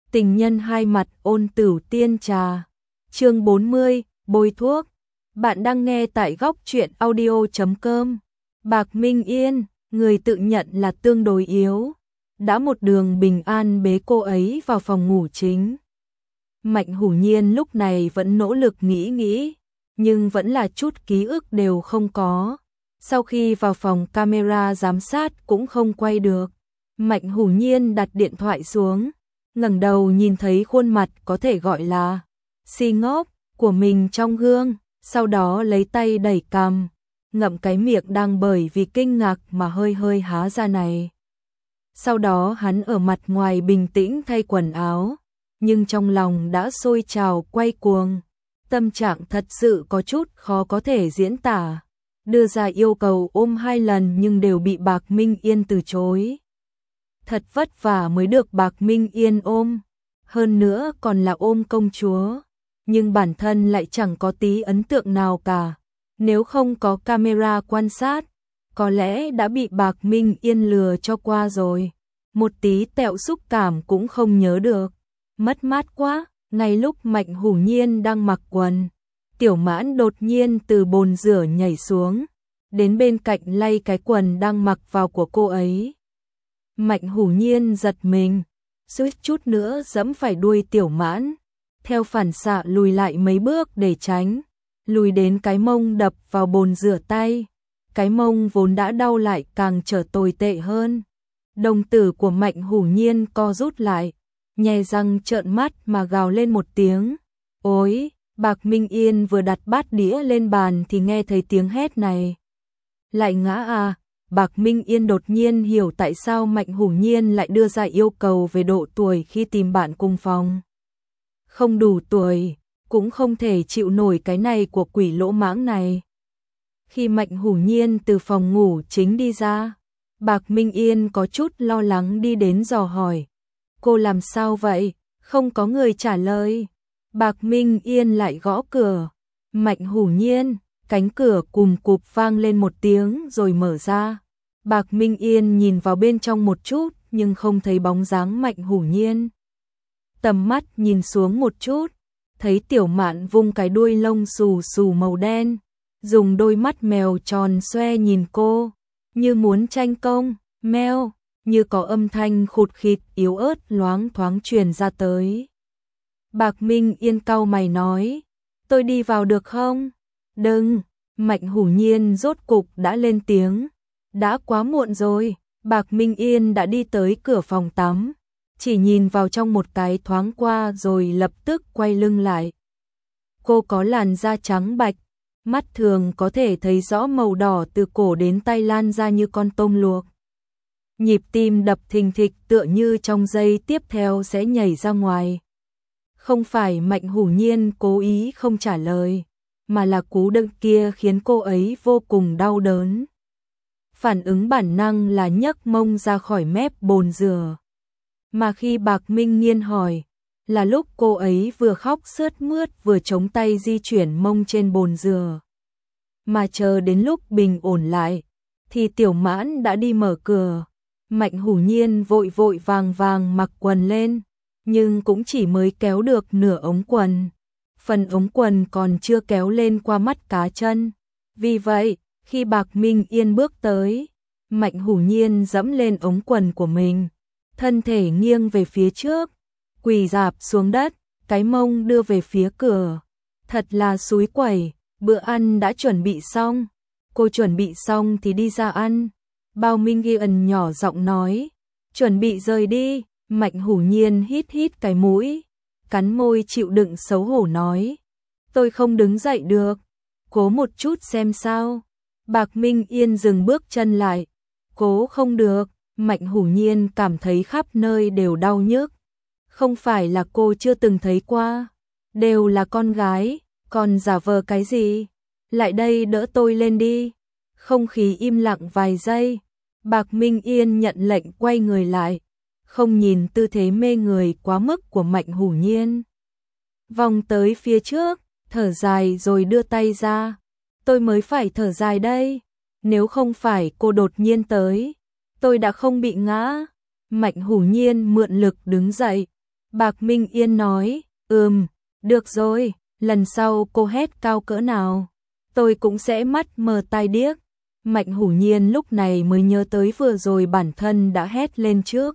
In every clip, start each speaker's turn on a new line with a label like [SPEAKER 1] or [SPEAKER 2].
[SPEAKER 1] Tình nhân hai mặt ôn tửu tiên trà. Chương 40, bôi thuốc. Bạn đang nghe tại góc truyện audio.com. Bạc Minh Yên, người tự nhận là tương đối yếu, đã một đường bình an bế cô ấy vào phòng ngủ chính. Mạnh Hủ Nhiên lúc này vẫn nỗ lực nghĩ, nhưng vẫn là chút ký ức đều không có. Sau khi vào phòng camera giám sát cũng không quay được. Mạnh Hủ Nhiên đặt điện thoại xuống, ngẩng đầu nhìn thấy khuôn mặt có thể gọi là si ngốc của mình trong gương, sau đó lấy tay đẩy cằm, ngậm cái miệng đang bởi vì kinh ngạc mà hơi há ra này. Sau đó hắn ở mặt ngoài bình tĩnh thay quần áo, nhưng trong lòng đã sôi trào quay cuồng. Tâm trạng thật sự có chút khó có thể diễn tả. Đưa ra yêu cầu ôm 2 lần nhưng đều bị Bạc Minh Yên từ chối. Thật vất vả mới được Bạc Minh Yên ôm, hơn nữa còn là ôm công chúa, nhưng bản thân lại chẳng có tí ấn tượng nào cả. Nếu không có camera quan sát, có lẽ đã bị Bạc Minh Yên lừa cho qua rồi. Một tí tẹo xúc cảm cũng không nhớ được. Mất mát quá. Ngay lúc Mạnh Hủ Nhiên đang mặc quần, Tiểu Mãn đột nhiên từ bồn rửa nhảy xuống, đến bên cạnh lay cái quần đang mặc vào của cô ấy. Mạnh Hủ Nhiên giật mình, suýt chút nữa giẫm phải đuôi Tiểu Mãn, theo phản xạ lùi lại mấy bước để tránh, lùi đến cái mông đập vào bồn rửa tay. Cái mông vốn đã đau lại càng trở tồi tệ hơn. Đồng tử của Mạnh Hủ Nhiên co rút lại, nhe răng trợn mắt mà gào lên một tiếng. Ôi, Bạc Minh Yên vừa đặt bát đĩa lên bàn thì nghe thấy tiếng hét này. Lại ngã à? Bạc Minh Yên đột nhiên hiểu tại sao Mạnh Hủ Nhiên lại đưa ra yêu cầu về độ tuổi khi tìm bạn cùng phòng. Không đủ tuổi, cũng không thể chịu nổi cái này của quỷ lỗ mãng này. Khi Mạnh Hủ Nhiên từ phòng ngủ chính đi ra, Bạc Minh Yên có chút lo lắng đi đến dò hỏi. Cô làm sao vậy? Không có người trả lời. Bạc Minh Yên lại gõ cửa. Mạnh Hủ Nhiên, cánh cửa cùm cụp vang lên một tiếng rồi mở ra. Bạc Minh Yên nhìn vào bên trong một chút nhưng không thấy bóng dáng Mạnh Hủ Nhiên. Tầm mắt nhìn xuống một chút, thấy Tiểu Mạn vung cái đuôi lông xù xù màu đen, dùng đôi mắt mèo tròn xoe nhìn cô, như muốn tranh công. Meo, như có âm thanh khụt khịt yếu ớt loáng thoáng truyền ra tới. Bạc Minh Yên cau mày nói, tôi đi vào được không? Đừng. Mạnh Hủ Nhiên rốt cục đã lên tiếng. Đã quá muộn rồi. Bạc Minh Yên đã đi tới cửa phòng tắm, chỉ nhìn vào trong một cái thoáng qua rồi lập tức quay lưng lại. Cô có làn da trắng bạch, mắt thường có thể thấy rõ màu đỏ từ cổ đến tay lan ra như con tôm luộc. Nhịp tim đập thình thịch tựa như trong giây tiếp theo sẽ nhảy ra ngoài. Không phải Mạnh Hủ Nhiên cố ý không trả lời, mà là cú đựng kia khiến cô ấy vô cùng đau đớn. Phản ứng bản năng là nhấc mông ra khỏi mép bồn rửa. Mà khi Bạc Minh Nhiên hỏi, là lúc cô ấy vừa khóc sướt mướt vừa chống tay di chuyển mông trên bồn rửa. Mà chờ đến lúc bình ổn lại, thì Tiểu Mãn đã đi mở cửa. Mạnh Hủ Nhiên vội vàng mặc quần lên, nhưng cũng chỉ mới kéo được nửa ống quần. Phần ống quần còn chưa kéo lên qua mắt cá chân. Vì vậy, khi Bạc Minh Yên bước tới, Mạnh Hủ Nhiên dẫm lên ống quần của mình, thân thể nghiêng về phía trước, quỳ rạp xuống đất, cái mông đưa về phía cửa. Thật là xúi quẩy, bữa ăn đã chuẩn bị xong. Cô chuẩn bị xong thì đi ra ăn. Bao Minh Yên nhỏ giọng nói, chuẩn bị rời đi. Mạnh Hủ Nhiên hít cái mũi, cắn môi chịu đựng xấu hổ nói, tôi không đứng dậy được, cố một chút xem sao. Bạc Minh Yên dừng bước chân lại, cố không được. Mạnh Hủ Nhiên cảm thấy khắp nơi đều đau nhức. Không phải là cô chưa từng thấy qua, đều là con gái, còn giả vờ cái gì? Lại đây đỡ tôi lên đi. Không khí im lặng vài giây, Bạc Minh Yên nhận lệnh quay người lại, không nhìn tư thế mê người quá mức của Mạnh Hủ Nhiên. Vòng tới phía trước, thở dài rồi đưa tay ra. Tôi mới phải thở dài đây, nếu không phải cô đột nhiên tới, tôi đã không bị ngã. Mạnh Hủ Nhiên mượn lực đứng dậy, Bạc Minh Yên nói, được rồi, lần sau cô hét cao cỡ nào, tôi cũng sẽ mắt mờ tai điếc. Mạnh Hủ Nhiên lúc này mới nhớ tới vừa rồi bản thân đã hét lên trước.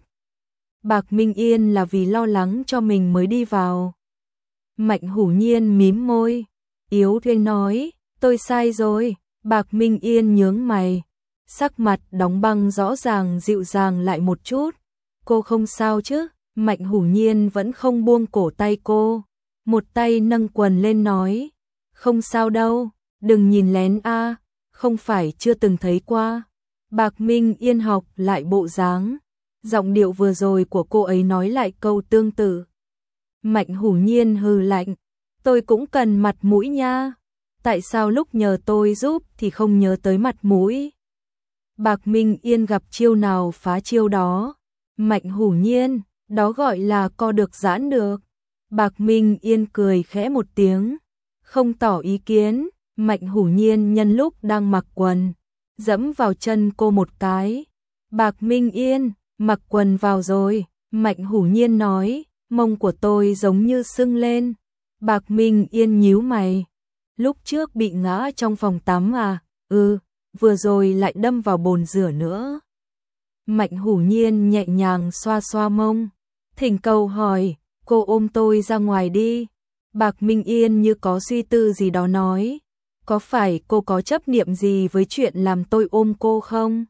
[SPEAKER 1] Bạc Minh Yên là vì lo lắng cho mình mới đi vào. Mạnh Hủ Nhiên mím môi, yếu ớt nói, tôi sai rồi. Bạc Minh Yên nhướng mày, sắc mặt đóng băng rõ ràng dịu dàng lại một chút. Cô không sao chứ? Mạnh Hủ Nhiên vẫn không buông cổ tay cô, một tay nâng quần lên nói, không sao đâu, đừng nhìn lén a, không phải chưa từng thấy qua. Bạc Minh Yên học lại bộ dáng, giọng điệu vừa rồi của cô ấy nói lại câu tương tự. Mạnh Hủ Nhiên hừ lạnh, tôi cũng cần mặt mũi nha, tại sao lúc nhờ tôi giúp thì không nhớ tới mặt mũi? Bạc Minh Yên gặp chiêu nào phá chiêu đó. Mạnh Hủ Nhiên, đó gọi là co được giãn được. Bạc Minh Yên cười khẽ một tiếng, không tỏ ý kiến. Mạnh Hủ Nhiên nhân lúc đang mặc quần, dẫm vào chân cô một cái. Bạc Minh Yên, mặc quần vào rồi. Mạnh Hủ Nhiên nói, mông của tôi giống như sưng lên. Bạc Minh Yên nhíu mày, lúc trước bị ngã trong phòng tắm à? Vừa rồi lại đâm vào bồn rửa nữa. Mạnh Hủ Nhiên nhẹ nhàng xoa xoa mông, thỉnh cầu hỏi, cô ôm tôi ra ngoài đi. Bạc Minh Yên như có suy tư gì đó nói, có phải cô có chấp niệm gì với chuyện làm tôi ôm cô không?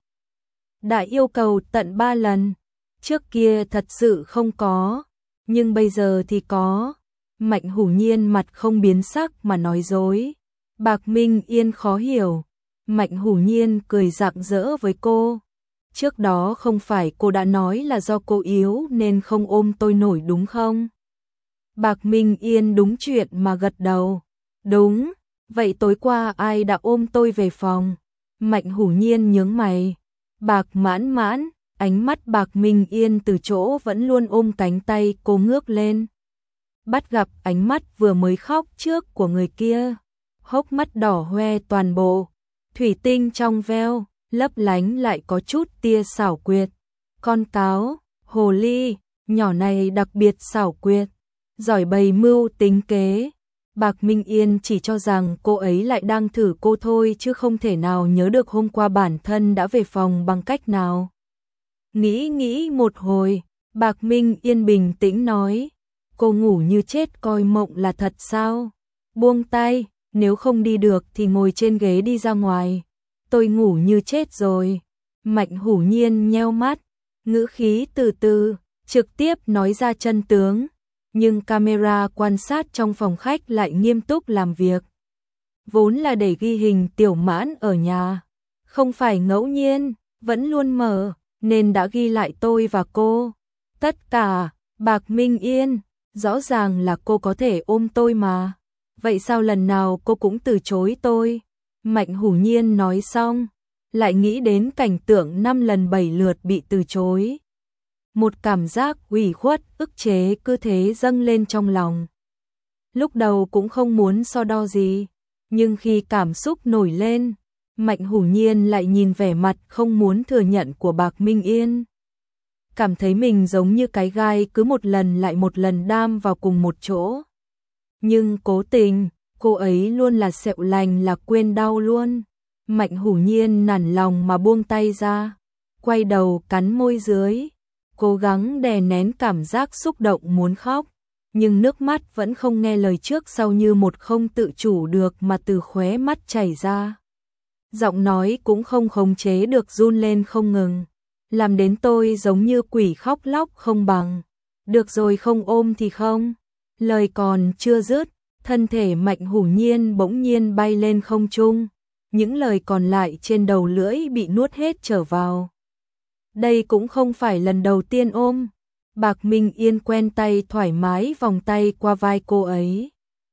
[SPEAKER 1] Đã yêu cầu tận 3 lần, trước kia thật sự không có, nhưng bây giờ thì có. Mạnh Hủ Nhiên mặt không biến sắc mà nói dối. Bạc Minh Yên khó hiểu. Mạnh Hủ Nhiên cười rạng rỡ với cô. Trước đó không phải cô đã nói là do cô yếu nên không ôm tôi nổi đúng không? Bạc Minh Yên đúng chuyện mà gật đầu. Đúng, vậy tối qua ai đã ôm tôi về phòng? Mạnh Hủ Nhiên nhướng mày. Bạc Mãn Mãn, ánh mắt Bạc Minh Yên từ chỗ vẫn luôn ôm cánh tay cô ngước lên. Bắt gặp ánh mắt vừa mới khóc trước của người kia. Hốc mắt đỏ hoe toàn bộ, thủy tinh trong veo, lấp lánh lại có chút tia xảo quyệt. Con cáo, hồ ly, nhỏ này đặc biệt xảo quyệt, giỏi bày mưu tính kế. Bạc Minh Yên chỉ cho rằng cô ấy lại đang thử cô thôi chứ không thể nào nhớ được hôm qua bản thân đã về phòng bằng cách nào. Nghĩ một hồi, Bạc Minh Yên bình tĩnh nói, cô ngủ như chết coi mộng là thật sao? Buông tay, nếu không đi được thì ngồi trên ghế đi ra ngoài. Tôi ngủ như chết rồi. Mạnh Hủ Nhiên nheo mắt, ngữ khí từ từ, trực tiếp nói ra chân tướng. Nhưng camera quan sát trong phòng khách lại nghiêm túc làm việc. Vốn là để ghi hình Tiểu Mãn ở nhà, không phải ngẫu nhiên, vẫn luôn mở, nên đã ghi lại tôi và cô. Tất cả, Bạc Minh Yên, rõ ràng là cô có thể ôm tôi mà. Vậy sao lần nào cô cũng từ chối tôi? Mạnh Hủ Nhiên nói xong, lại nghĩ đến cảnh tượng 5 lần 7 lượt bị từ chối. Một cảm giác ủy khuất, ức chế cứ thế dâng lên trong lòng. Lúc đầu cũng không muốn so đo gì, nhưng khi cảm xúc nổi lên, Mạnh Hủ Nhiên lại nhìn vẻ mặt không muốn thừa nhận của Bạc Minh Yên. Cảm thấy mình giống như cái gai cứ một lần lại một lần đam vào cùng một chỗ. Nhưng cố tình, cô ấy luôn là sẹo lành là quên đau luôn. Mạnh Hủ Nhiên nản lòng mà buông tay ra, quay đầu cắn môi dưới, cố gắng đè nén cảm giác xúc động muốn khóc, nhưng nước mắt vẫn không nghe lời trước sau như một không tự chủ được mà từ khóe mắt chảy ra. Giọng nói cũng không khống chế được run lên không ngừng, làm đến tôi giống như quỷ khóc lóc không bằng. Được rồi không ôm thì không. Lời còn chưa dứt, thân thể Mạnh Hủ Nhiên bỗng nhiên bay lên không trung, những lời còn lại trên đầu lưỡi bị nuốt hết trở vào. Đây cũng không phải lần đầu tiên ôm. Bạc Minh Yên quen tay thoải mái vòng tay qua vai cô ấy,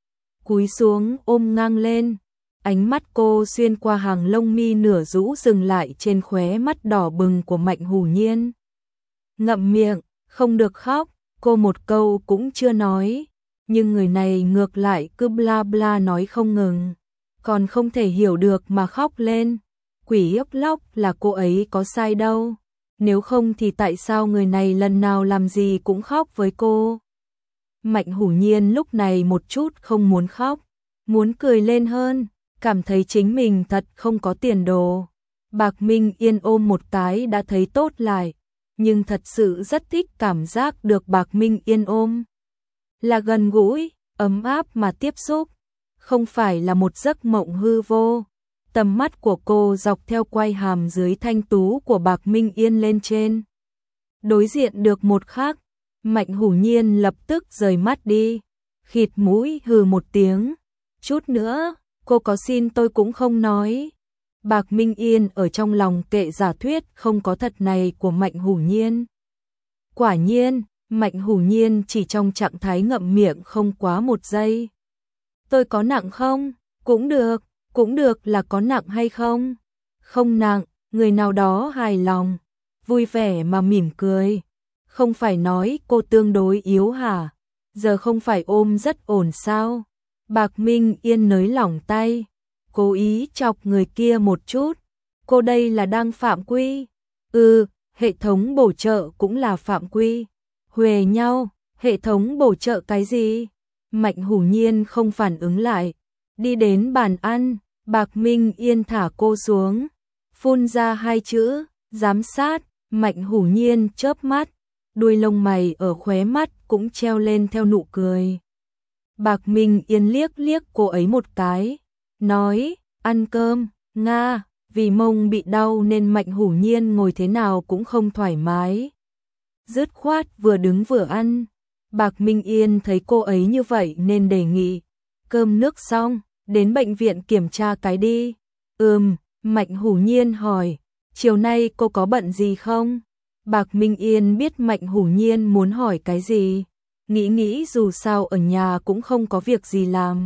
[SPEAKER 1] cúi xuống ôm ngang lên. Ánh mắt cô xuyên qua hàng lông mi nửa rũ dừng lại trên khóe mắt đỏ bừng của Mạnh Hủ Nhiên. Ngậm miệng, không được khóc, cô một câu cũng chưa nói, nhưng người này ngược lại cứ bla bla nói không ngừng, còn không thể hiểu được mà khóc lên. Quỷ ốc lóc là cô ấy có sai đâu, nếu không thì tại sao người này lần nào làm gì cũng khóc với cô. Mạnh Hủ Nhiên lúc này một chút không muốn khóc, muốn cười lên hơn, cảm thấy chính mình thật không có tiền đồ. Bạc Minh Yên ôm một cái đã thấy tốt lại, nhưng thật sự rất thích cảm giác được Bạc Minh Yên ôm. Là gần gũi, ấm áp mà tiếp xúc, không phải là một giấc mộng hư vô. Tầm mắt của cô dọc theo quai hàm dưới thanh tú của Bạc Minh Yên lên trên. Đối diện được một khắc, Mạnh Hủ Nhiên lập tức rời mắt đi, khịt mũi hừ một tiếng. Chút nữa, cô có xin tôi cũng không nói. Bạc Minh Yên ở trong lòng kệ giả thuyết không có thật này của Mạnh Hủ Nhiên. Quả nhiên, Mạnh Hủ Nhiên chỉ trong trạng thái ngậm miệng không quá một giây. Tôi có nặng không? Cũng được là có nặng hay không? Không nặng, người nào đó hài lòng, vui vẻ mà mỉm cười. Không phải nói cô tương đối yếu hả? Giờ không phải ôm rất ổn sao? Bạc Minh Yên nới lỏng tay, cố ý chọc người kia một chút. Cô đây là đang phạm quy. Hệ thống bổ trợ cũng là phạm quy. Huề nhau, hệ thống bổ trợ cái gì? Mạnh Hủ Nhiên không phản ứng lại. Đi đến bàn ăn, Bạc Minh Yên thả cô xuống, phun ra hai chữ, giám sát. Mạnh Hủ Nhiên chớp mắt, đuôi lông mày ở khóe mắt cũng treo lên theo nụ cười. Bạc Minh Yên liếc liếc cô ấy một cái, nói, ăn cơm, Nga, vì mông bị đau nên Mạnh Hủ Nhiên ngồi thế nào cũng không thoải mái. Dứt khoát vừa đứng vừa ăn. Bạc Minh Yên thấy cô ấy như vậy nên đề nghị, cơm nước xong, đến bệnh viện kiểm tra cái đi. Mạnh Hủ Nhiên hỏi, chiều nay cô có bận gì không? Bạc Minh Yên biết Mạnh Hủ Nhiên muốn hỏi cái gì, nghĩ dù sao ở nhà cũng không có việc gì làm.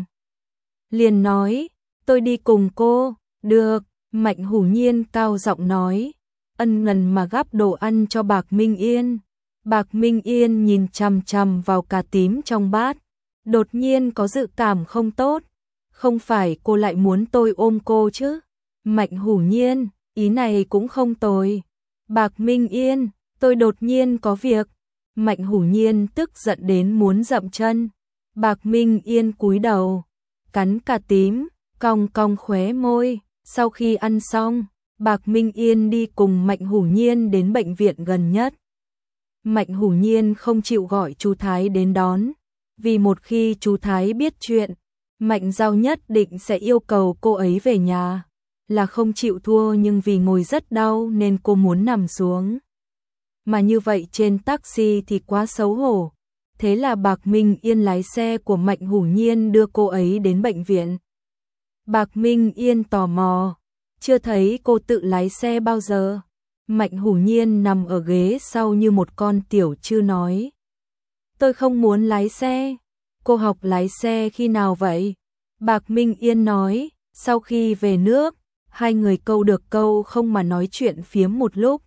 [SPEAKER 1] Liền nói, tôi đi cùng cô. Được, Mạnh Hủ Nhiên cao giọng nói, ân ngần mà gắp đồ ăn cho Bạc Minh Yên. Bạc Minh Yên nhìn chằm chằm vào cà tím trong bát, đột nhiên có dự cảm không tốt. Không phải cô lại muốn tôi ôm cô chứ? Mạnh Hủ Nhiên, ý này cũng không tồi. Bạc Minh Yên, tôi đột nhiên có việc. Mạnh Hủ Nhiên tức giận đến muốn dậm chân. Bạc Minh Yên cúi đầu, cắn cà tím, cong cong khóe môi. Sau khi ăn xong, Bạc Minh Yên đi cùng Mạnh Hủ Nhiên đến bệnh viện gần nhất. Mạnh Hủ Nhiên không chịu gọi chú Thái đến đón, vì một khi chú Thái biết chuyện, Mạnh Giao nhất định sẽ yêu cầu cô ấy về nhà. Là không chịu thua, nhưng vì ngồi rất đau nên cô muốn nằm xuống. Mà như vậy trên taxi thì quá xấu hổ. Thế là Bạc Minh Yên lái xe của Mạnh Hủ Nhiên đưa cô ấy đến bệnh viện. Bạc Minh Yên tò mò, chưa thấy cô tự lái xe bao giờ. Mạnh Hủ Nhiên nằm ở ghế sau như một con tiểu trư nói, tôi không muốn lái xe. Cô học lái xe khi nào vậy? Bạc Minh Yên nói, sau khi về nước. Hai người câu được câu không mà nói chuyện phiếm một lúc.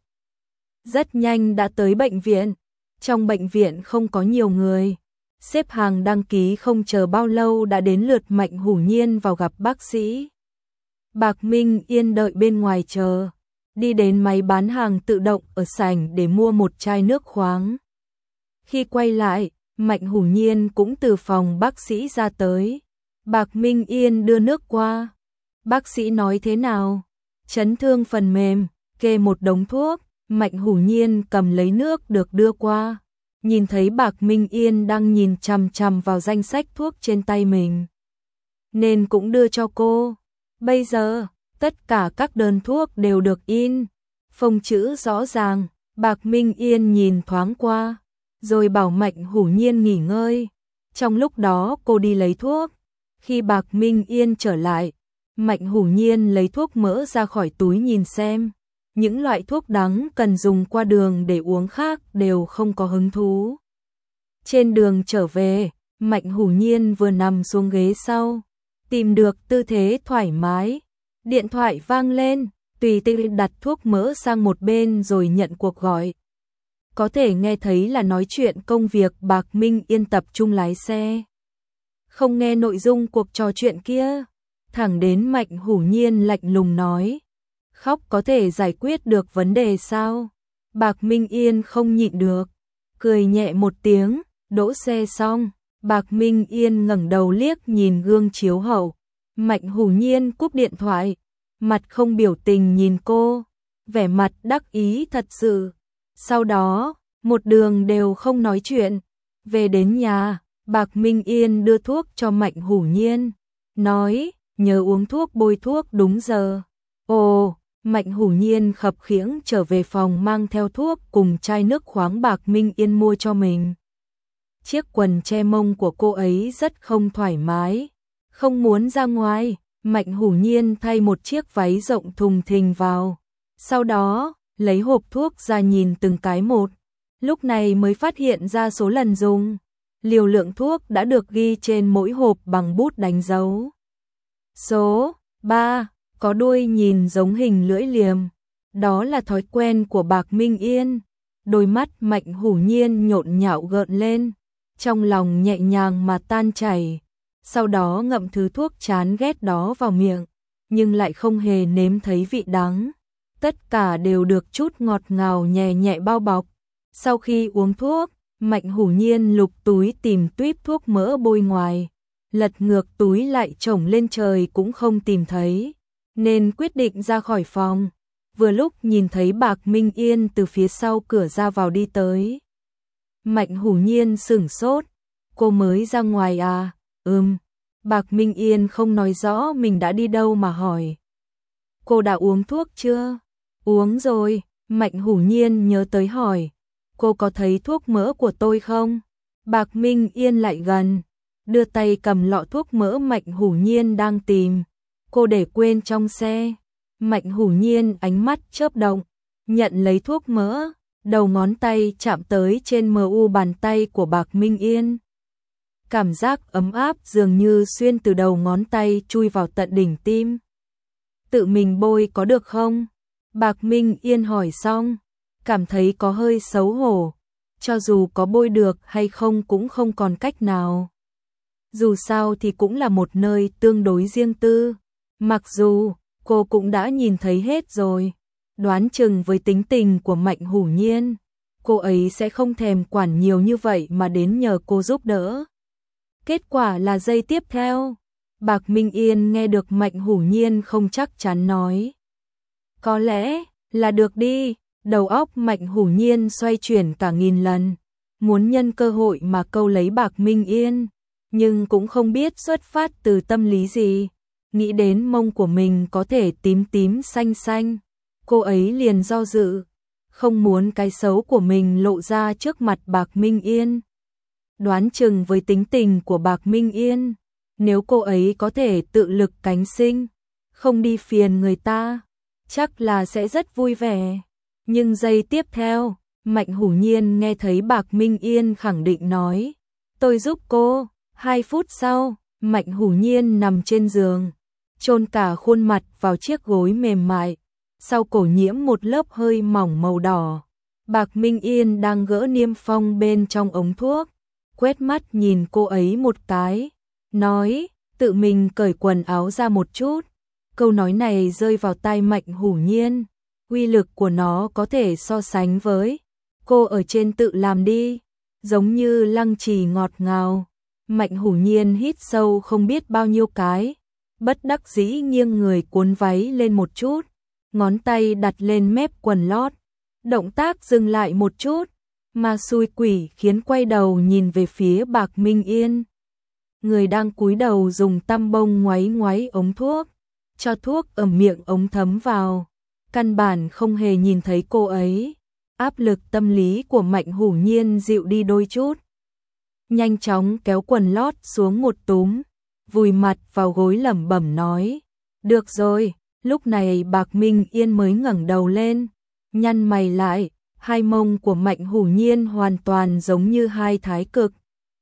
[SPEAKER 1] Rất nhanh đã tới bệnh viện. Trong bệnh viện không có nhiều người, xếp hàng đăng ký không chờ bao lâu đã đến lượt Mạnh Hủ Nhiên vào gặp bác sĩ. Bạc Minh Yên đợi bên ngoài chờ, đi đến máy bán hàng tự động ở sảnh để mua một chai nước khoáng. Khi quay lại, Mạnh Hủ Nhiên cũng từ phòng bác sĩ ra tới. Bạc Minh Yên đưa nước qua. Bác sĩ nói thế nào? Chấn thương phần mềm, kê một đống thuốc. Mạnh Hủ Nhiên cầm lấy nước được đưa qua, nhìn thấy Bạc Minh Yên đang nhìn chằm chằm vào danh sách thuốc trên tay mình, nên cũng đưa cho cô. Bây giờ, tất cả các đơn thuốc đều được in, phông chữ rõ ràng. Bạc Minh Yên nhìn thoáng qua, rồi bảo Mạnh Hủ Nhiên nghỉ ngơi. Trong lúc đó cô đi lấy thuốc. Khi Bạc Minh Yên trở lại, Mạnh Hủ Nhiên lấy thuốc mỡ ra khỏi túi nhìn xem. Những loại thuốc đắng cần dùng qua đường để uống khác đều không có hứng thú. Trên đường trở về, Mạnh Hủ Nhiên vừa nằm xuống ghế sau, tìm được tư thế thoải mái. Điện thoại vang lên, tùy tiện đặt thuốc mỡ sang một bên rồi nhận cuộc gọi. Có thể nghe thấy là nói chuyện công việc. Bạc Minh Yên tập trung lái xe, không nghe nội dung cuộc trò chuyện kia. Thẳng đến Mạnh Hủ Nhiên lạnh lùng nói, khóc có thể giải quyết được vấn đề sao? Bạc Minh Yên không nhịn được, cười nhẹ một tiếng. Đỗ xe xong, Bạc Minh Yên ngẩng đầu liếc nhìn gương chiếu hậu. Mạnh Hủ Nhiên cúp điện thoại, mặt không biểu tình nhìn cô, vẻ mặt đắc ý thật sự. Sau đó, một đường đều không nói chuyện. Về đến nhà, Bạc Minh Yên đưa thuốc cho Mạnh Hủ Nhiên, nói, nhớ uống thuốc bôi thuốc đúng giờ. Ồ, Mạnh Hủ Nhiên khập khiễng trở về phòng mang theo thuốc cùng chai nước khoáng Bạc Minh Yên mua cho mình. Chiếc quần che mông của cô ấy rất không thoải mái, không muốn ra ngoài. Mạnh Hủ Nhiên thay một chiếc váy rộng thùng thình vào, sau đó lấy hộp thuốc ra nhìn từng cái một, lúc này mới phát hiện ra số lần dùng. Liều lượng thuốc đã được ghi trên mỗi hộp bằng bút đánh dấu. Số 3, có đuôi nhìn giống hình lưỡi liềm. Đó là thói quen của Bạc Minh Yên. Đôi mắt Mạnh Hủ Nhiên nhộn nhạo gợn lên, trong lòng nhẹ nhàng mà tan chảy. Sau đó ngậm thứ thuốc chán ghét đó vào miệng, nhưng lại không hề nếm thấy vị đắng. Tất cả đều được chút ngọt ngào nhẹ nhẹ bao bọc. Sau khi uống thuốc, Mạnh Hủ Nhiên lục túi tìm tuýp thuốc mỡ bôi ngoài. Lật ngược túi lại chổng lên trời cũng không tìm thấy, nên quyết định ra khỏi phòng. Vừa lúc nhìn thấy Bạc Minh Yên từ phía sau cửa ra vào đi tới. Mạnh Hủ Nhiên sửng sốt, cô mới ra ngoài à? Bạc Minh Yên không nói rõ mình đã đi đâu mà hỏi. Cô đã uống thuốc chưa? Uống rồi, Mạnh Hủ Nhiên nhớ tới hỏi. Cô có thấy thuốc mỡ của tôi không? Bạc Minh Yên lại gần, đưa tay cầm lọ thuốc mỡ Mạnh Hủ Nhiên đang tìm. Cô để quên trong xe. Mạnh Hủ Nhiên ánh mắt chớp động, nhận lấy thuốc mỡ, đầu ngón tay chạm tới trên mu bàn tay của Bạc Minh Yên. Cảm giác ấm áp dường như xuyên từ đầu ngón tay chui vào tận đỉnh tim. Tự mình bôi có được không? Bạc Minh Yên hỏi xong, cảm thấy có hơi xấu hổ. Cho dù có bôi được hay không cũng không còn cách nào. Dù sao thì cũng là một nơi tương đối riêng tư. Mặc dù cô cũng đã nhìn thấy hết rồi, đoán chừng với tính tình của Mạnh Hủ Nhiên, cô ấy sẽ không thèm quản nhiều như vậy mà đến nhờ cô giúp đỡ. Kết quả là giây tiếp theo, Bạc Minh Yên nghe được Mạnh Hủ Nhiên không chắc chắn nói. Có lẽ là được đi. Đầu óc Mạnh Hủ Nhiên xoay chuyển cả nghìn lần, muốn nhân cơ hội mà câu lấy Bạc Minh Yên, nhưng cũng không biết xuất phát từ tâm lý gì. Nghĩ đến mông của mình có thể tím tím xanh xanh, cô ấy liền do dự, không muốn cái xấu của mình lộ ra trước mặt Bạc Minh Yên. Đoán chừng với tính tình của Bạc Minh Yên, nếu cô ấy có thể tự lực cánh sinh, không đi phiền người ta, chắc là sẽ rất vui vẻ. Nhưng giây tiếp theo, Mạnh Hủ Nhiên nghe thấy Bạc Minh Yên khẳng định nói, tôi giúp cô. 2 phút sau, Mạnh Hủ Nhiên nằm trên giường, chôn cả khuôn mặt vào chiếc gối mềm mại, sau cổ nhiễm một lớp hơi mỏng màu đỏ. Bạc Minh Yên đang gỡ niêm phong bên trong ống thuốc, quét mắt nhìn cô ấy một cái, nói, tự mình cởi quần áo ra một chút. Câu nói này rơi vào tai Mạnh Hủ Nhiên, uy lực của nó có thể so sánh với cô ở trên tự làm đi, giống như lăng trì ngọt ngào. Mạnh Hủ Nhiên hít sâu không biết bao nhiêu cái, bất đắc dĩ nghiêng người cuốn váy lên một chút, ngón tay đặt lên mép quần lót, động tác dừng lại một chút, mà xui quỷ khiến quay đầu nhìn về phía Bạc Minh Yên. Người đang cúi đầu dùng tăm bông ngoáy ngoáy ống thuốc, cho thuốc ở miệng ống thấm vào, căn bản không hề nhìn thấy cô ấy. Áp lực tâm lý của Mạnh Hủ Nhiên dịu đi đôi chút. Nhanh chóng kéo quần lót xuống một túm, vùi mặt vào gối lẩm bẩm nói, được rồi. Lúc này Bạc Minh Yên mới ngẩng đầu lên, nhăn mày lại, hai mông của Mạnh Hủ Nhiên hoàn toàn giống như hai thái cực.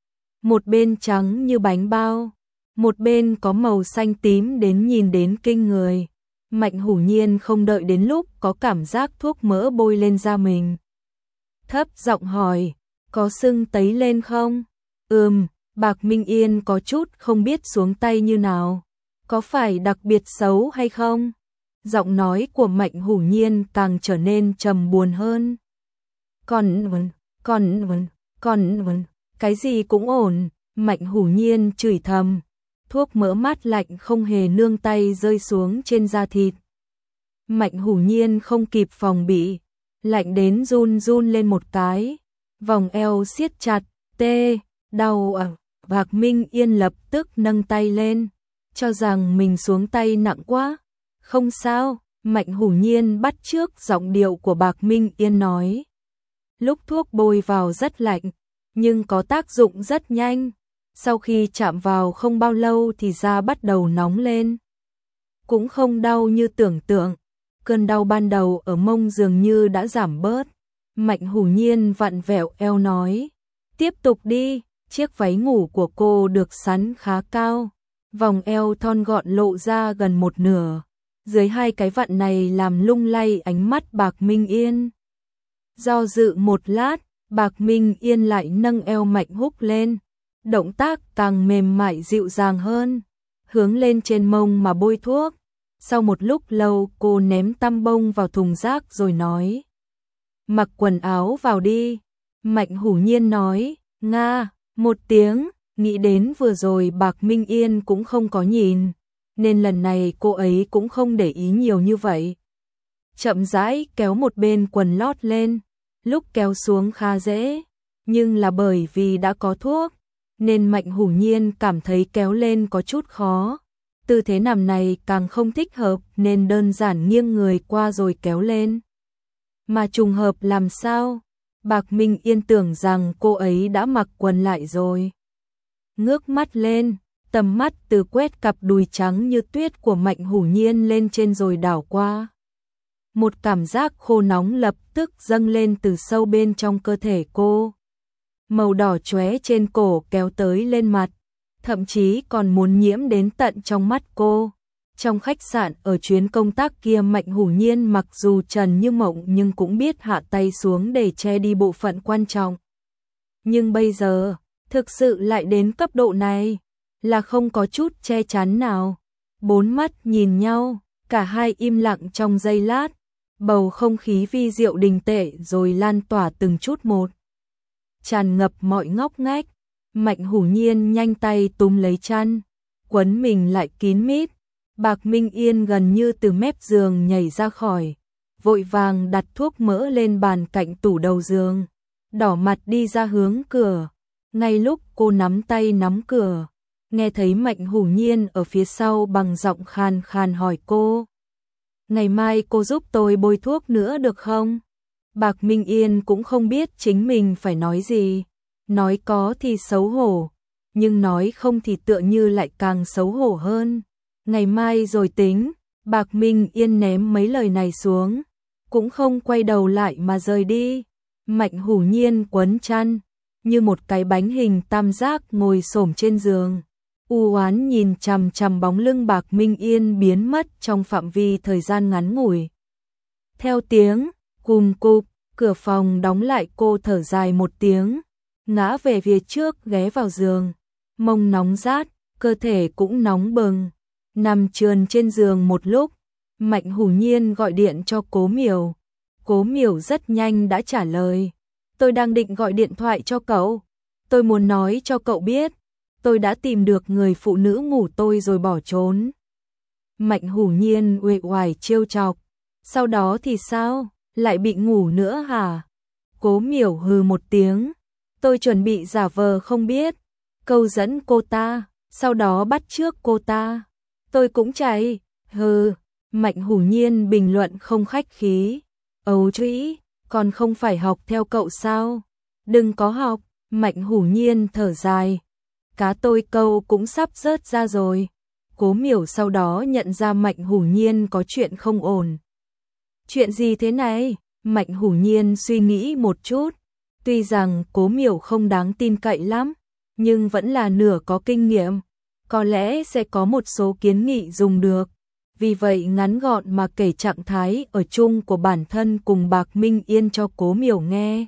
[SPEAKER 1] Một bên trắng như bánh bao, một bên có màu xanh tím đến nhìn đến kinh người. Mạnh Hủ Nhiên không đợi đến lúc có cảm giác thuốc mỡ bôi lên da mình, thấp giọng hỏi, có sưng tấy lên không? Bạc Minh Yên có chút không biết xuống tay như nào, có phải đặc biệt xấu hay không? Giọng nói của Mạnh Hủ Nhiên càng trở nên trầm buồn hơn. Còn cái gì cũng ổn. Mạnh Hủ Nhiên chửi thầm, thuốc mỡ mát lạnh không hề nương tay rơi xuống trên da thịt. Mạnh Hủ Nhiên không kịp phòng bị, lạnh đến run run lên một cái, vòng eo siết chặt, tê, đau à. Bạc Minh Yên lập tức nâng tay lên, cho rằng mình xuống tay nặng quá. Không sao, Mạnh Hủ Nhiên bắt chước giọng điệu của Bạc Minh Yên nói. Lúc thuốc bôi vào rất lạnh, nhưng có tác dụng rất nhanh. Sau khi chạm vào không bao lâu thì da bắt đầu nóng lên. Cũng không đau như tưởng tượng, cơn đau ban đầu ở mông dường như đã giảm bớt. Mạnh Hủ Nhiên vặn vẹo eo nói, tiếp tục đi. Chiếc váy ngủ của cô được sắn khá cao, vòng eo thon gọn lộ ra gần một nửa. Dưới hai cái vặn này làm lung lay ánh mắt Bạc Minh Yên. Do dự một lát, Bạc Minh Yên lại nâng eo Mạnh Húc lên, động tác càng mềm mại dịu dàng hơn, hướng lên trên mông mà bôi thuốc. Sau một lúc lâu cô ném tăm bông vào thùng rác rồi nói, mặc quần áo vào đi. Mạnh Hủ Nhiên nói, nga. Một tiếng, nghĩ đến vừa rồi Bạc Minh Yên cũng không có nhìn, nên lần này cô ấy cũng không để ý nhiều như vậy. Chậm rãi kéo một bên quần lót lên, lúc kéo xuống khá dễ, nhưng là bởi vì đã có thuốc, nên Mạnh Hủ Nhiên cảm thấy kéo lên có chút khó. Tư thế nằm này càng không thích hợp nên đơn giản nghiêng người qua rồi kéo lên. Mà trùng hợp làm sao? Bạc Minh Yên tưởng rằng cô ấy đã mặc quần lại rồi. Ngước mắt lên, tầm mắt từ quét cặp đùi trắng như tuyết của Mạnh Hủ Nhiên lên trên rồi đảo qua. Một cảm giác khô nóng lập tức dâng lên từ sâu bên trong cơ thể cô. Màu đỏ chóe trên cổ kéo tới lên mặt, thậm chí còn muốn nhiễm đến tận trong mắt cô. Trong khách sạn ở chuyến công tác kia Mạnh Hủ Nhiên mặc dù trần như mộng nhưng cũng biết hạ tay xuống để che đi bộ phận quan trọng. Nhưng bây giờ, thực sự lại đến cấp độ này, là không có chút che chắn nào. Bốn mắt nhìn nhau, cả hai im lặng trong giây lát, bầu không khí vi diệu đình tệ rồi lan tỏa từng chút một. Tràn ngập mọi ngóc ngách, Mạnh Hủ Nhiên nhanh tay túm lấy chăn, quấn mình lại kín mít. Bạc Minh Yên gần như từ mép giường nhảy ra khỏi, vội vàng đặt thuốc mỡ lên bàn cạnh tủ đầu giường, đỏ mặt đi ra hướng cửa. Ngay lúc cô nắm tay nắm cửa, nghe thấy Mạnh Hủ Nhiên ở phía sau bằng giọng khàn khàn hỏi cô. Ngày mai cô giúp tôi bôi thuốc nữa được không? Bạc Minh Yên cũng không biết chính mình phải nói gì, nói có thì xấu hổ, nhưng nói không thì tựa như lại càng xấu hổ hơn. Ngày mai rồi tính. Bạc Minh Yên ném mấy lời này xuống, cũng không quay đầu lại mà rời đi. Mạnh Hủ Nhiên quấn chăn, như một cái bánh hình tam giác ngồi xổm trên giường, u oán nhìn chằm chằm bóng lưng Bạc Minh Yên biến mất trong phạm vi thời gian ngắn ngủi. Theo tiếng cùm cụp, cửa phòng đóng lại, cô thở dài một tiếng, ngã về phía trước ghé vào giường, mông nóng rát, cơ thể cũng nóng bừng. Nằm trườn trên giường một lúc, Mạnh Hủ Nhiên gọi điện cho Cố Miểu. Cố Miểu rất nhanh đã trả lời. Tôi đang định gọi điện thoại cho cậu. Tôi muốn nói cho cậu biết, tôi đã tìm được người phụ nữ ngủ tôi rồi bỏ trốn. Mạnh Hủ Nhiên uể oải trêu chọc. Sau đó thì sao? Lại bị ngủ nữa hả? Cố Miểu hừ một tiếng. Tôi chuẩn bị giả vờ không biết, câu dẫn cô ta, sau đó bắt chước cô ta. Tôi cũng chạy. Hừ. Mạnh Hủ Nhiên bình luận không khách khí. Ấu trĩ, còn không phải học theo cậu sao? Đừng có học. Mạnh Hủ Nhiên thở dài. Cá tôi câu cũng sắp rớt ra rồi. Cố Miểu sau đó nhận ra Mạnh Hủ Nhiên có chuyện không ổn. Chuyện gì thế này? Mạnh Hủ Nhiên suy nghĩ một chút. Tuy rằng Cố Miểu không đáng tin cậy lắm, nhưng vẫn là nửa có kinh nghiệm. Có lẽ sẽ có một số kiến nghị dùng được. Vì vậy ngắn gọn mà kể trạng thái ở chung của bản thân cùng Bạc Minh Yên cho Cố Miểu nghe.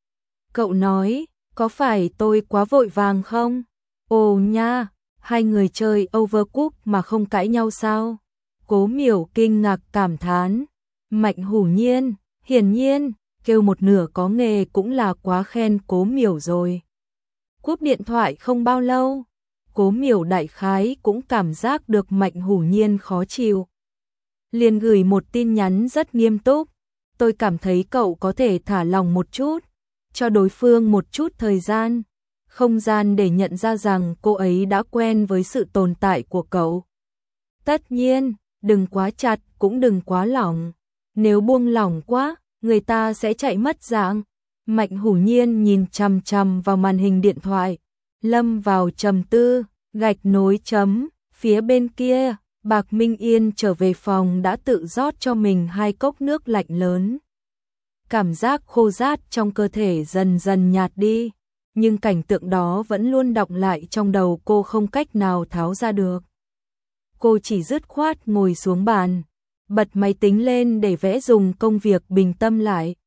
[SPEAKER 1] Cậu nói, có phải tôi quá vội vàng không? Ồ nha, hai người chơi Overcooked mà không cãi nhau sao? Cố Miểu kinh ngạc cảm thán. Mạnh Hủ Nhiên, hiển nhiên, kêu một nửa có nghề cũng là quá khen Cố Miểu rồi. Cúp điện thoại không bao lâu, Cố Miểu đại khái cũng cảm giác được Mạnh Hủ Nhiên khó chịu. Liền gửi một tin nhắn rất nghiêm túc, tôi cảm thấy cậu có thể thả lỏng một chút, cho đối phương một chút thời gian, không gian để nhận ra rằng cô ấy đã quen với sự tồn tại của cậu. Tất nhiên, đừng quá chặt cũng đừng quá lỏng, nếu buông lỏng quá, người ta sẽ chạy mất dạng. Mạnh Hủ Nhiên nhìn chằm chằm vào màn hình điện thoại, lâm vào trầm tư, gạch nối chấm, phía bên kia, Bạc Minh Yên trở về phòng đã tự rót cho mình 2 cốc nước lạnh lớn. Cảm giác khô rát trong cơ thể dần dần nhạt đi, nhưng cảnh tượng đó vẫn luôn đọng lại trong đầu cô không cách nào tháo ra được. Cô chỉ dứt khoát ngồi xuống bàn, bật máy tính lên để vẽ dùng công việc bình tâm lại.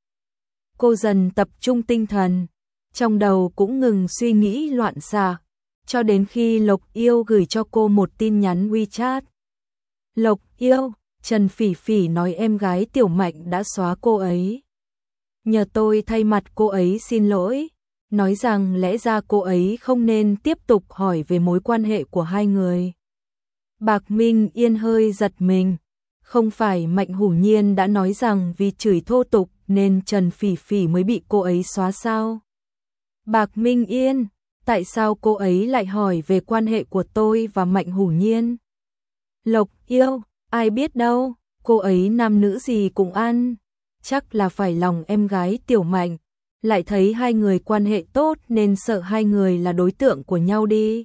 [SPEAKER 1] Cô dần tập trung tinh thần, trong đầu cũng ngừng suy nghĩ loạn xạ, cho đến khi Lộc Yêu gửi cho cô một tin nhắn WeChat. Lộc Yêu, Trần Phỉ Phỉ nói em gái Tiểu Mạnh đã xóa cô ấy. Nhờ tôi thay mặt cô ấy xin lỗi, nói rằng lẽ ra cô ấy không nên tiếp tục hỏi về mối quan hệ của hai người. Bạc Minh Yên hơi giật mình, không phải Mạnh Hủ Nhiên đã nói rằng vì chửi thô tục nên Trần Phỉ Phỉ mới bị cô ấy xóa sao? Bạc Minh Yên, tại sao cô ấy lại hỏi về quan hệ của tôi và Mạnh Hủ Nhiên? Lộc Yêu, ai biết đâu, cô ấy nam nữ gì cũng ăn, chắc là phải lòng em gái Tiểu Mạnh, lại thấy hai người quan hệ tốt nên sợ hai người là đối tượng của nhau đi.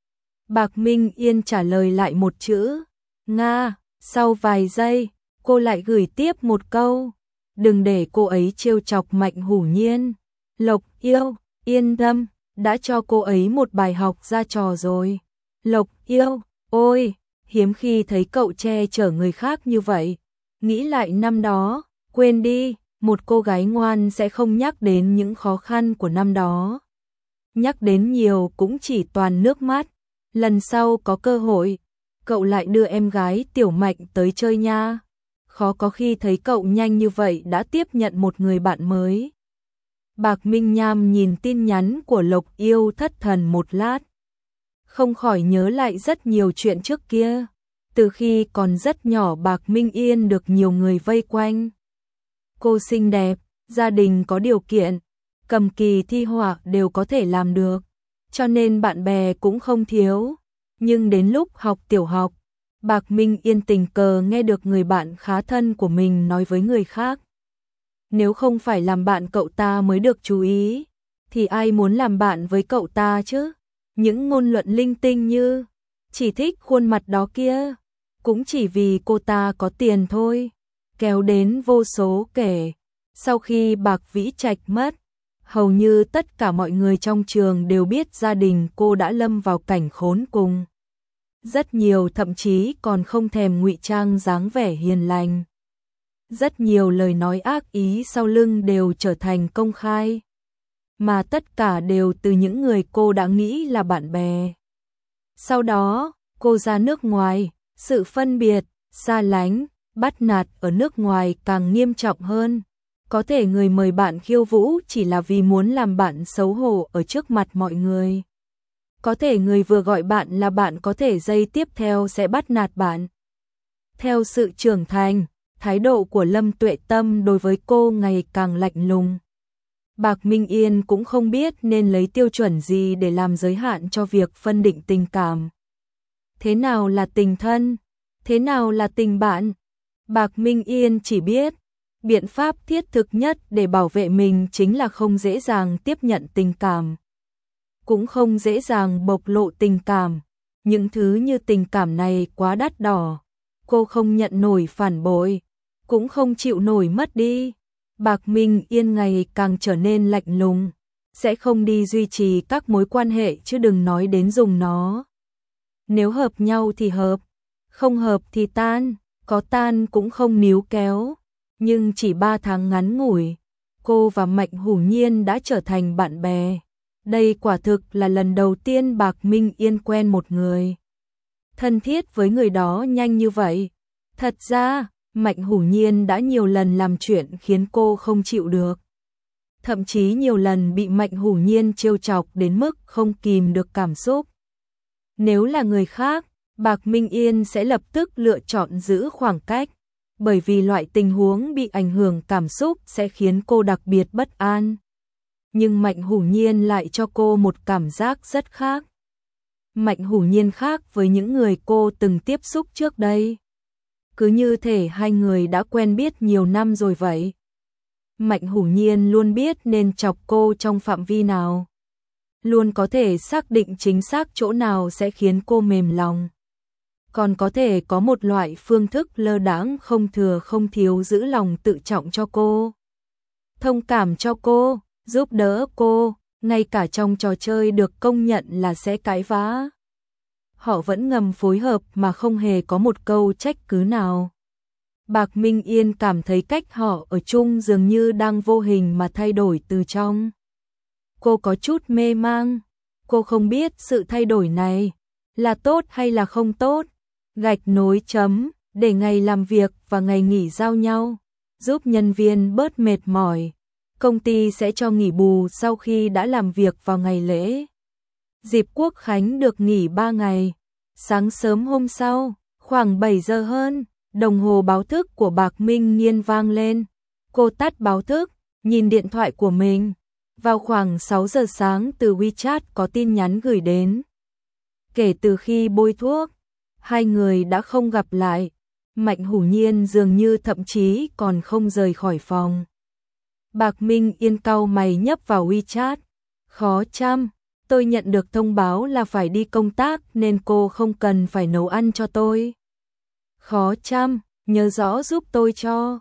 [SPEAKER 1] Bạc Minh Yên trả lời lại một chữ, Nga, sau vài giây, cô lại gửi tiếp một câu, đừng để cô ấy trêu chọc Mạnh Hủ Nhiên. Lộc Yêu, yên tâm, đã cho cô ấy một bài học ra trò rồi. Lộc Yêu, ôi, hiếm khi thấy cậu che chở người khác như vậy. Nghĩ lại năm đó, quên đi, một cô gái ngoan sẽ không nhắc đến những khó khăn của năm đó. Nhắc đến nhiều cũng chỉ toàn nước mắt. Lần sau có cơ hội, cậu lại đưa em gái Tiểu Mạnh tới chơi nha. Khó có khi thấy cậu nhanh như vậy đã tiếp nhận một người bạn mới. Bạc Minh Nham nhìn tin nhắn của Lộc Yêu thất thần một lát. Không khỏi nhớ lại rất nhiều chuyện trước kia. Từ khi còn rất nhỏ Bạc Minh Yên được nhiều người vây quanh. Cô xinh đẹp, gia đình có điều kiện, cầm kỳ thi họa đều có thể làm được. Cho nên bạn bè cũng không thiếu. Nhưng đến lúc học tiểu học, Bạc Minh Yên tình cờ nghe được người bạn khá thân của mình nói với người khác. Nếu không phải làm bạn cậu ta mới được chú ý, thì ai muốn làm bạn với cậu ta chứ? Những ngôn luận linh tinh như chỉ thích khuôn mặt đó kia, cũng chỉ vì cô ta có tiền thôi, kéo đến vô số kể. Sau khi Bạc Vĩ Trạch mất, hầu như tất cả mọi người trong trường đều biết gia đình cô đã lâm vào cảnh khốn cùng. Rất nhiều thậm chí còn không thèm ngụy trang dáng vẻ hiền lành. Rất nhiều lời nói ác ý sau lưng đều trở thành công khai. Mà tất cả đều từ những người cô đã nghĩ là bạn bè. Sau đó, cô ra nước ngoài, sự phân biệt, xa lánh, bắt nạt ở nước ngoài càng nghiêm trọng hơn. Có thể người mời bạn khiêu vũ chỉ là vì muốn làm bạn xấu hổ ở trước mặt mọi người. Có thể người vừa gọi bạn là bạn có thể giây tiếp theo sẽ bắt nạt bạn. Theo sự trưởng thành, thái độ của Lâm Tuệ Tâm đối với cô ngày càng lạnh lùng. Bạc Minh Yên cũng không biết nên lấy tiêu chuẩn gì để làm giới hạn cho việc phân định tình cảm. Thế nào là tình thân? Thế nào là tình bạn? Bạc Minh Yên chỉ biết, biện pháp thiết thực nhất để bảo vệ mình chính là không dễ dàng tiếp nhận tình cảm. Cũng không dễ dàng bộc lộ tình cảm. Những thứ như tình cảm này quá đắt đỏ. Cô không nhận nổi phản bội, cũng không chịu nổi mất đi. Bạc Minh Yên ngày càng trở nên lạnh lùng, sẽ không đi duy trì các mối quan hệ chứ đừng nói đến dùng nó. Nếu hợp nhau thì hợp, không hợp thì tan, có tan cũng không níu kéo. Nhưng chỉ 3 tháng ngắn ngủi, cô và Mạnh Hủ Nhiên đã trở thành bạn bè. Đây quả thực là lần đầu tiên Bạc Minh Yên quen một người thân thiết với người đó nhanh như vậy. Thật ra, Mạnh Hủ Nhiên đã nhiều lần làm chuyện khiến cô không chịu được. thậm chí nhiều lần bị Mạnh Hủ Nhiên trêu chọc đến mức không kìm được cảm xúc. Nếu là người khác, Bạc Minh Yên sẽ lập tức lựa chọn giữ khoảng cách, bởi vì loại tình huống bị ảnh hưởng cảm xúc sẽ khiến cô đặc biệt bất an. Nhưng Mạnh Hủ Nhiên lại cho cô một cảm giác rất khác. Mạnh Hủ Nhiên khác với những người cô từng tiếp xúc trước đây. Cứ như thể hai người đã quen biết nhiều năm rồi vậy. Mạnh Hủ Nhiên luôn biết nên chọc cô trong phạm vi nào. Luôn có thể xác định chính xác chỗ nào sẽ khiến cô mềm lòng. Còn có thể có một loại phương thức lơ đãng không thừa không thiếu giữ lòng tự trọng cho cô. Thông cảm cho cô, giúp đỡ cô, ngay cả trong trò chơi được công nhận là sẽ cãi vã. Họ vẫn ngầm phối hợp mà không hề có một câu trách cứ nào. Bạc Minh Yên cảm thấy cách họ ở chung dường như đang vô hình mà thay đổi từ trong. Cô có chút mê mang, cô không biết sự thay đổi này là tốt hay là không tốt. Gạch nối chấm, để ngày làm việc và ngày nghỉ giao nhau, giúp nhân viên bớt mệt mỏi. Công ty sẽ cho nghỉ bù sau khi đã làm việc vào ngày lễ. Dịp Quốc Khánh được nghỉ 3 ngày. Sáng sớm hôm sau, khoảng 7 giờ hơn, đồng hồ báo thức của Bạc Minh Yên vang lên. Cô tắt báo thức, nhìn điện thoại của mình. Vào khoảng 6 giờ sáng từ WeChat có tin nhắn gửi đến. Kể từ khi bôi thuốc, hai người đã không gặp lại. Mạnh Hủ Nhiên dường như thậm chí còn không rời khỏi phòng. Bạc Minh Yên cau mày nhấp vào WeChat. Khó chăm, tôi nhận được thông báo là phải đi công tác nên cô không cần phải nấu ăn cho tôi. Khó chăm, nhớ rõ giúp tôi cho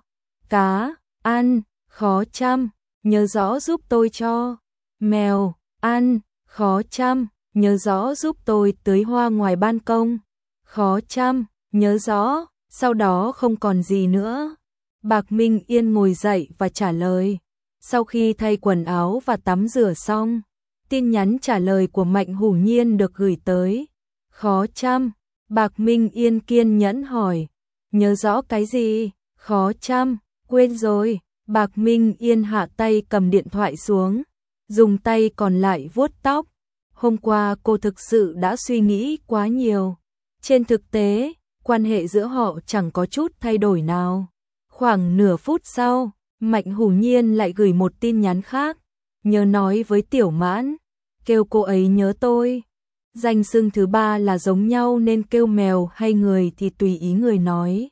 [SPEAKER 1] cá ăn. Khó chăm, nhớ rõ giúp tôi cho mèo ăn. Khó chăm, nhớ rõ giúp tôi tưới hoa ngoài ban công. Khó chăm, nhớ rõ. Sau đó không còn gì nữa. Bạc Minh Yên ngồi dậy và trả lời. Sau khi thay quần áo và tắm rửa xong, tin nhắn trả lời của Mạnh Hủ Nhiên được gửi tới. Khó chăm, Bạc Minh Yên kiên nhẫn hỏi. Nhớ rõ cái gì? Khó chăm, quên rồi. Bạc Minh Yên hạ tay cầm điện thoại xuống, dùng tay còn lại vuốt tóc. Hôm qua cô thực sự đã suy nghĩ quá nhiều. Trên thực tế, quan hệ giữa họ chẳng có chút thay đổi nào. Khoảng nửa phút sau, Mạnh Hủ Nhiên lại gửi một tin nhắn khác. Nhớ nói với Tiểu Mãn, kêu cô ấy nhớ tôi. Danh xưng thứ ba là giống nhau nên kêu mèo hay người thì tùy ý người nói.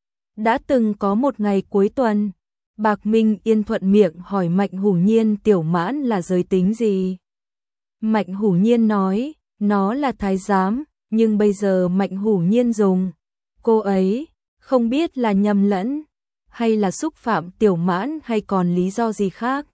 [SPEAKER 1] Đã từng có một ngày cuối tuần, Bạc Minh Yên thuận miệng hỏi Mạnh Hủ Nhiên Tiểu Mãn là giới tính gì. Mạnh Hủ Nhiên nói, nó là thái giám, nhưng bây giờ Mạnh Hủ Nhiên dùng cô ấy, không biết là nhầm lẫn, hay là xúc phạm Tiểu Mãn hay còn lý do gì khác.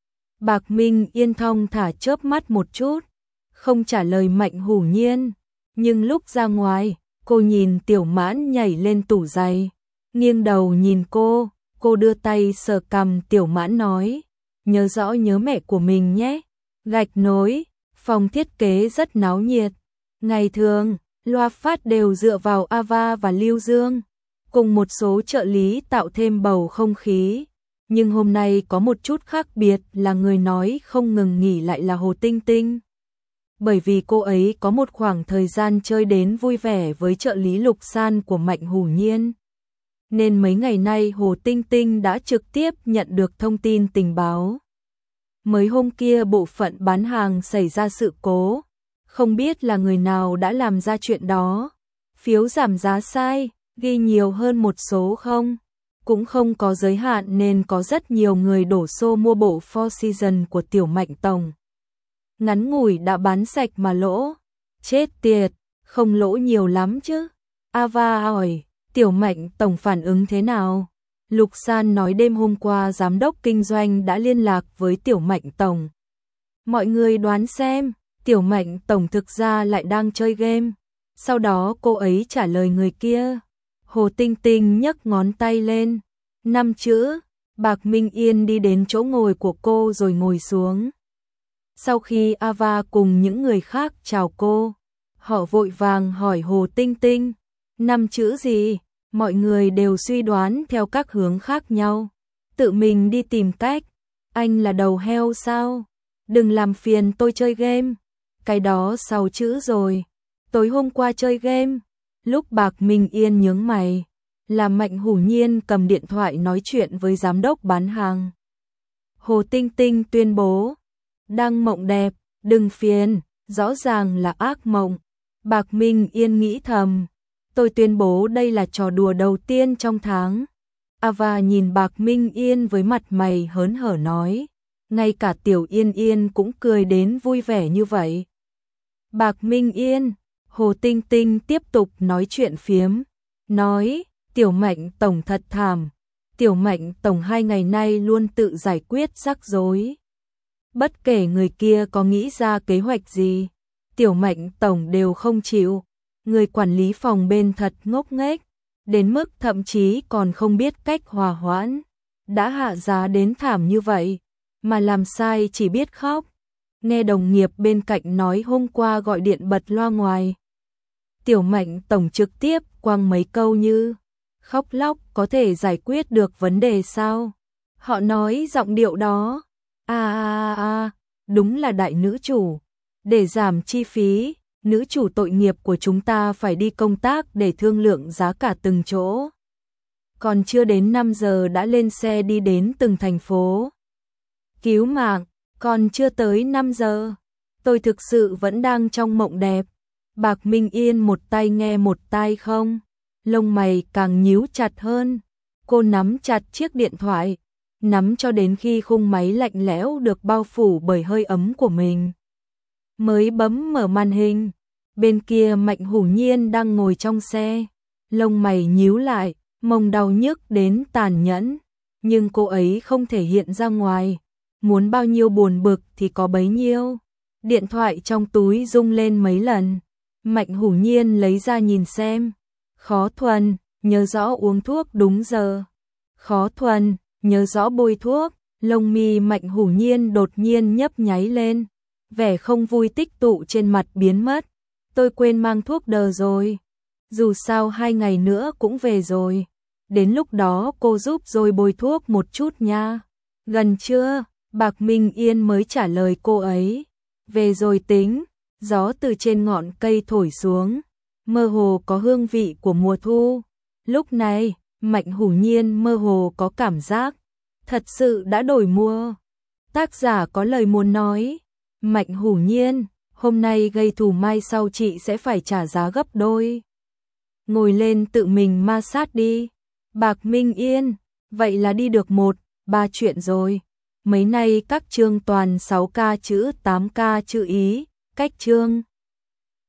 [SPEAKER 1] Bạc Minh Yên thong thả chớp mắt một chút, không trả lời Mạnh Hủ Nhiên, nhưng lúc ra ngoài, cô nhìn Tiểu Mãn nhảy lên tủ giày, nghiêng đầu nhìn cô đưa tay sờ cằm Tiểu Mãn nói, nhớ rõ nhớ mẹ của mình nhé. Gạch nối, phòng thiết kế rất náo nhiệt. Ngày thường, loa phát đều dựa vào Ava và Lưu Dương, cùng một số trợ lý tạo thêm bầu không khí. Nhưng hôm nay có một chút khác biệt là người nói không ngừng nghỉ lại là Hồ Tinh Tinh. Bởi vì cô ấy có một khoảng thời gian chơi đến vui vẻ với trợ lý Lục San của Mạnh Hủ Nhiên. Nên mấy ngày nay Hồ Tinh Tinh đã trực tiếp nhận được thông tin tình báo. Mới hôm kia bộ phận bán hàng xảy ra sự cố, không biết là người nào đã làm ra chuyện đó. Phiếu giảm giá sai, ghi nhiều hơn một số không, cũng không có giới hạn nên có rất nhiều người đổ xô mua bộ Four Seasons của Tiểu Mạnh Tổng. Ngắn ngủi đã bán sạch mà lỗ. Chết tiệt, không lỗ nhiều lắm chứ. Ava hỏi, Tiểu Mạnh Tổng phản ứng thế nào? Lục San nói đêm hôm qua giám đốc kinh doanh đã liên lạc với Tiểu Mạnh Tổng. Mọi người đoán xem, Tiểu Mạnh Tổng thực ra lại đang chơi game. Sau đó cô ấy trả lời người kia. Hồ Tinh Tinh nhấc ngón tay lên. 5 chữ. Bạc Minh Yên đi đến chỗ ngồi của cô rồi ngồi xuống. Sau khi Ava cùng những người khác chào cô, họ vội vàng hỏi Hồ Tinh Tinh. 5 chữ gì? Mọi người đều suy đoán theo các hướng khác nhau. Tự mình đi tìm cách. Anh là đầu heo sao? Đừng làm phiền tôi chơi game. Cái đó 6 chữ rồi. Tối hôm qua chơi game. Lúc Bạc Minh Yên nhướng mày, là Mạnh Hủ Nhiên cầm điện thoại nói chuyện với giám đốc bán hàng. Hồ Tinh Tinh tuyên bố, đang mộng đẹp, đừng phiền, rõ ràng là ác mộng. Bạc Minh Yên nghĩ thầm, tôi tuyên bố đây là trò đùa đầu tiên trong tháng. Ava nhìn Bạc Minh Yên với mặt mày hớn hở nói, ngay cả Tiểu Yên Yên cũng cười đến vui vẻ như vậy. Bạc Minh Yên, Hồ Tinh Tinh tiếp tục nói chuyện phiếm, nói, Tiểu Mạnh Tổng thật thảm, Tiểu Mạnh Tổng 2 ngày nay luôn tự giải quyết rắc rối. Bất kể người kia có nghĩ ra kế hoạch gì, Tiểu Mạnh Tổng đều không chịu. Người quản lý phòng bên thật ngốc nghếch, đến mức thậm chí còn không biết cách hòa hoãn. Đã hạ giá đến thảm như vậy, mà làm sai chỉ biết khóc. Nghe đồng nghiệp bên cạnh nói hôm qua gọi điện bật loa ngoài. Tiểu Mạnh Tổng trực tiếp quăng mấy câu như, khóc lóc có thể giải quyết được vấn đề sao? Họ nói giọng điệu đó, đúng là đại nữ chủ. Để giảm chi phí, nữ chủ tội nghiệp của chúng ta phải đi công tác để thương lượng giá cả từng chỗ. Còn chưa đến 5 giờ đã lên xe đi đến từng thành phố. Cứu mạng, còn chưa tới 5 giờ. Tôi thực sự vẫn đang trong mộng đẹp. Bạc Minh Yên một tay nghe một tay không. Lông mày càng nhíu chặt hơn. Cô nắm chặt chiếc điện thoại, nắm cho đến khi khung máy lạnh lẽo được bao phủ bởi hơi ấm của mình. Mới bấm mở màn hình, bên kia Mạnh Hủ Nhiên đang ngồi trong xe, lông mày nhíu lại, mông đau nhức đến tàn nhẫn, nhưng cô ấy không thể hiện ra ngoài, muốn bao nhiêu buồn bực thì có bấy nhiêu. Điện thoại trong túi rung lên mấy lần, Mạnh Hủ Nhiên lấy ra nhìn xem. Khó Thuần, nhớ rõ uống thuốc đúng giờ. Khó Thuần, nhớ rõ bôi thuốc. Lông mi Mạnh Hủ Nhiên đột nhiên nhấp nháy lên, vẻ không vui tích tụ trên mặt biến mất. Tôi quên mang thuốc đờ rồi. Dù sao 2 ngày nữa cũng về rồi. Đến lúc đó cô giúp rồi bôi thuốc một chút nha. Gần chưa? Bạc Minh Yên mới trả lời cô ấy. Về rồi tính. Gió từ trên ngọn cây thổi xuống, mơ hồ có hương vị của mùa thu. Lúc này, Mạnh Hủ Nhiên mơ hồ có cảm giác thật sự đã đổi mùa. Tác giả có lời muốn nói, Mạnh Hủ Nhiên, hôm nay gây thù mai sau chị sẽ phải trả giá gấp đôi. Ngồi lên tự mình ma sát đi. Bạc Minh Yên, vậy là đi được 1-3 chuyện rồi. Mấy nay các chương toàn 6K chữ 8K chữ Ý, cách chương